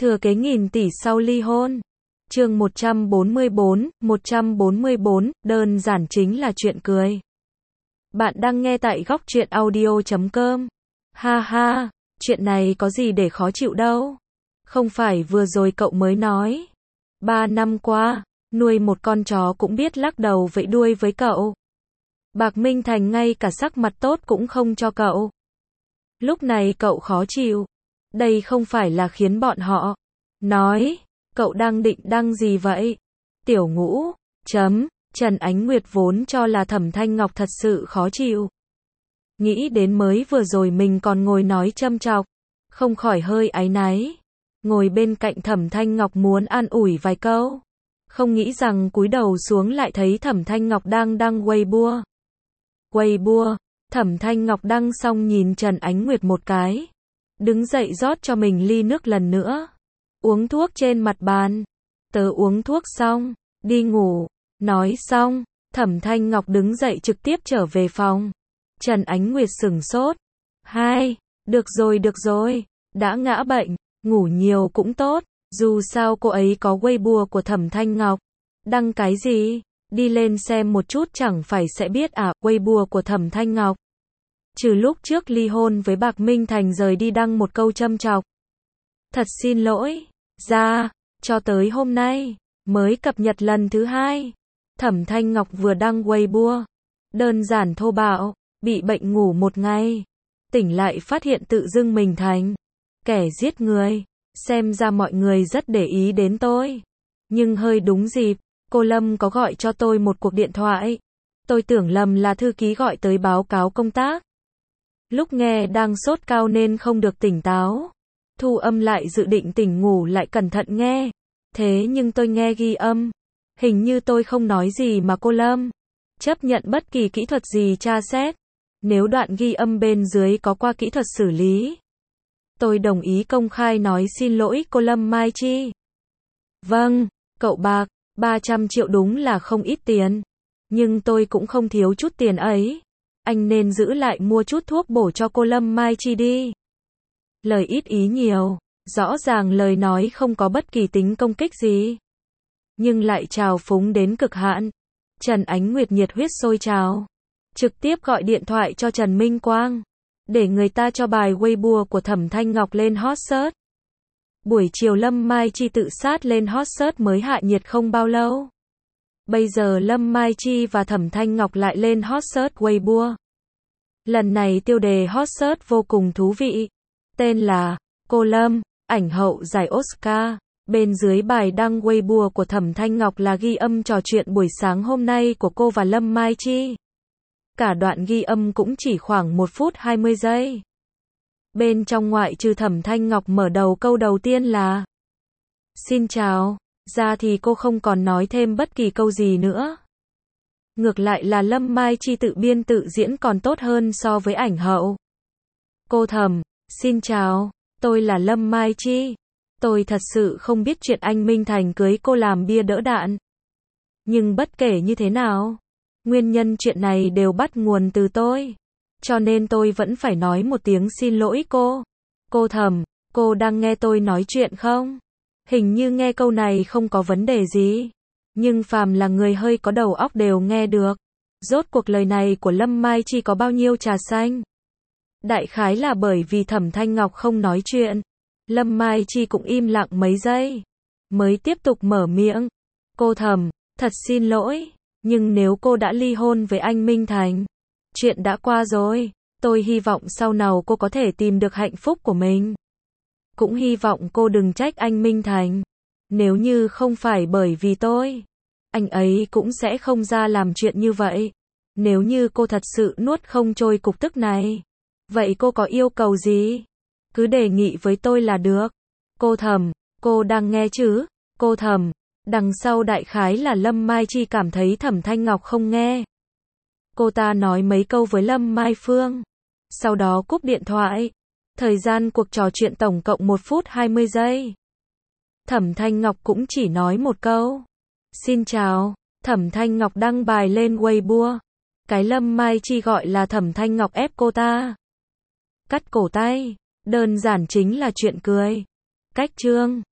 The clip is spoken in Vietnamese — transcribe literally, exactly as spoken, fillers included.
Thừa kế nghìn tỷ sau ly hôn. Chương một trăm bốn mươi bốn, một trăm bốn mươi bốn, đơn giản chính là chuyện cười. Bạn đang nghe tại góc truyện audio chấm com. Ha ha, chuyện này có gì để khó chịu đâu. Không phải vừa rồi cậu mới nói. Ba năm qua, nuôi một con chó cũng biết lắc đầu vẫy đuôi với cậu. Bạc Minh Thành ngay cả sắc mặt tốt cũng không cho cậu. Lúc này cậu khó chịu. Đây không phải là khiến bọn họ nói, cậu đang định đăng gì vậy? Tiểu ngũ, chấm, Trần Ánh Nguyệt vốn cho là Thẩm Thanh Ngọc thật sự khó chịu. Nghĩ đến mới vừa rồi mình còn ngồi nói châm chọc, không khỏi hơi áy náy. Ngồi bên cạnh Thẩm Thanh Ngọc muốn an ủi vài câu. Không nghĩ rằng cúi đầu xuống lại thấy Thẩm Thanh Ngọc đang đăng Weibo. Weibo, Thẩm Thanh Ngọc đăng xong nhìn Trần Ánh Nguyệt một cái. Đứng dậy rót cho mình ly nước lần nữa. Uống thuốc trên mặt bàn. Tớ uống thuốc xong, đi ngủ. Nói xong, Thẩm Thanh Ngọc đứng dậy trực tiếp trở về phòng. Trần Ánh Nguyệt sửng sốt. Hai, được rồi được rồi, đã ngã bệnh, ngủ nhiều cũng tốt. Dù sao cô ấy có Weibo của Thẩm Thanh Ngọc. Đăng cái gì? Đi lên xem một chút chẳng phải sẽ biết à, Weibo của Thẩm Thanh Ngọc. Trừ lúc trước ly hôn với Bạc Minh Thành rời đi đăng một câu châm chọc. Thật xin lỗi, ra, cho tới hôm nay, mới cập nhật lần thứ hai. Thẩm Thanh Ngọc vừa đăng Weibo. Đơn giản thô bạo, bị bệnh ngủ một ngày. Tỉnh lại phát hiện tự dưng mình thành kẻ giết người. Xem ra mọi người rất để ý đến tôi. Nhưng hơi đúng dịp, cô Lâm có gọi cho tôi một cuộc điện thoại. Tôi tưởng lầm là thư ký gọi tới báo cáo công tác. Lúc nghe đang sốt cao nên không được tỉnh táo. Thu âm lại dự định tỉnh ngủ lại cẩn thận nghe. Thế nhưng tôi nghe ghi âm. Hình như tôi không nói gì mà cô Lâm chấp nhận bất kỳ kỹ thuật gì tra xét. Nếu đoạn ghi âm bên dưới có qua kỹ thuật xử lý, tôi đồng ý công khai nói xin lỗi cô Lâm Mai Chi. Vâng, cậu Bạc, ba trăm triệu đúng là không ít tiền. Nhưng tôi cũng không thiếu chút tiền ấy. Anh nên giữ lại mua chút thuốc bổ cho cô Lâm Mai Chi đi. Lời ít ý nhiều, rõ ràng lời nói không có bất kỳ tính công kích gì. Nhưng lại trào phúng đến cực hạn. Trần Ánh Nguyệt nhiệt huyết sôi trào. Trực tiếp gọi điện thoại cho Trần Minh Quang. Để người ta cho bài Weibo của Thẩm Thanh Ngọc lên hot search. Buổi chiều Lâm Mai Chi tự sát lên hot search mới hạ nhiệt không bao lâu. Bây giờ Lâm Mai Chi và Thẩm Thanh Ngọc lại lên hot search Weibo. Lần này tiêu đề hot search vô cùng thú vị. Tên là Cô Lâm, ảnh hậu giải Oscar. Bên dưới bài đăng Weibo của Thẩm Thanh Ngọc là ghi âm trò chuyện buổi sáng hôm nay của cô và Lâm Mai Chi. Cả đoạn ghi âm cũng chỉ khoảng một phút hai mươi giây. Bên trong ngoại trừ Thẩm Thanh Ngọc mở đầu câu đầu tiên là xin chào, ra thì cô không còn nói thêm bất kỳ câu gì nữa. Ngược lại là Lâm Mai Chi tự biên tự diễn còn tốt hơn so với ảnh hậu. Cô Thẩm, xin chào, tôi là Lâm Mai Chi. Tôi thật sự không biết chuyện anh Minh Thành cưới cô làm bia đỡ đạn. Nhưng bất kể như thế nào, nguyên nhân chuyện này đều bắt nguồn từ tôi. Cho nên tôi vẫn phải nói một tiếng xin lỗi cô. Cô Thẩm, cô đang nghe tôi nói chuyện không? Hình như nghe câu này không có vấn đề gì. Nhưng phàm là người hơi có đầu óc đều nghe được. Rốt cuộc lời này của Lâm Mai Chi có bao nhiêu trà xanh? Đại khái là bởi vì Thẩm Thanh Ngọc không nói chuyện. Lâm Mai Chi cũng im lặng mấy giây. Mới tiếp tục mở miệng. Cô Thẩm, thật xin lỗi. Nhưng nếu cô đã ly hôn với anh Minh Thành, chuyện đã qua rồi. Tôi hy vọng sau nào cô có thể tìm được hạnh phúc của mình. Cũng hy vọng cô đừng trách anh Minh Thành. Nếu như không phải bởi vì tôi, anh ấy cũng sẽ không ra làm chuyện như vậy. Nếu như cô thật sự nuốt không trôi cục tức này, vậy cô có yêu cầu gì? Cứ đề nghị với tôi là được. Cô Thẩm, cô đang nghe chứ? Cô Thẩm, đằng sau đại khái là Lâm Mai Chi cảm thấy Thẩm Thanh Ngọc không nghe. Cô ta nói mấy câu với Lâm Mai Phương. Sau đó cúp điện thoại. Thời gian cuộc trò chuyện tổng cộng một phút hai mươi giây. Thẩm Thanh Ngọc cũng chỉ nói một câu. Xin chào. Thẩm Thanh Ngọc đăng bài lên Weibo. Cái Lâm Mai Chi gọi là Thẩm Thanh Ngọc ép cô ta cắt cổ tay. Đơn giản chính là chuyện cười. Cách chương.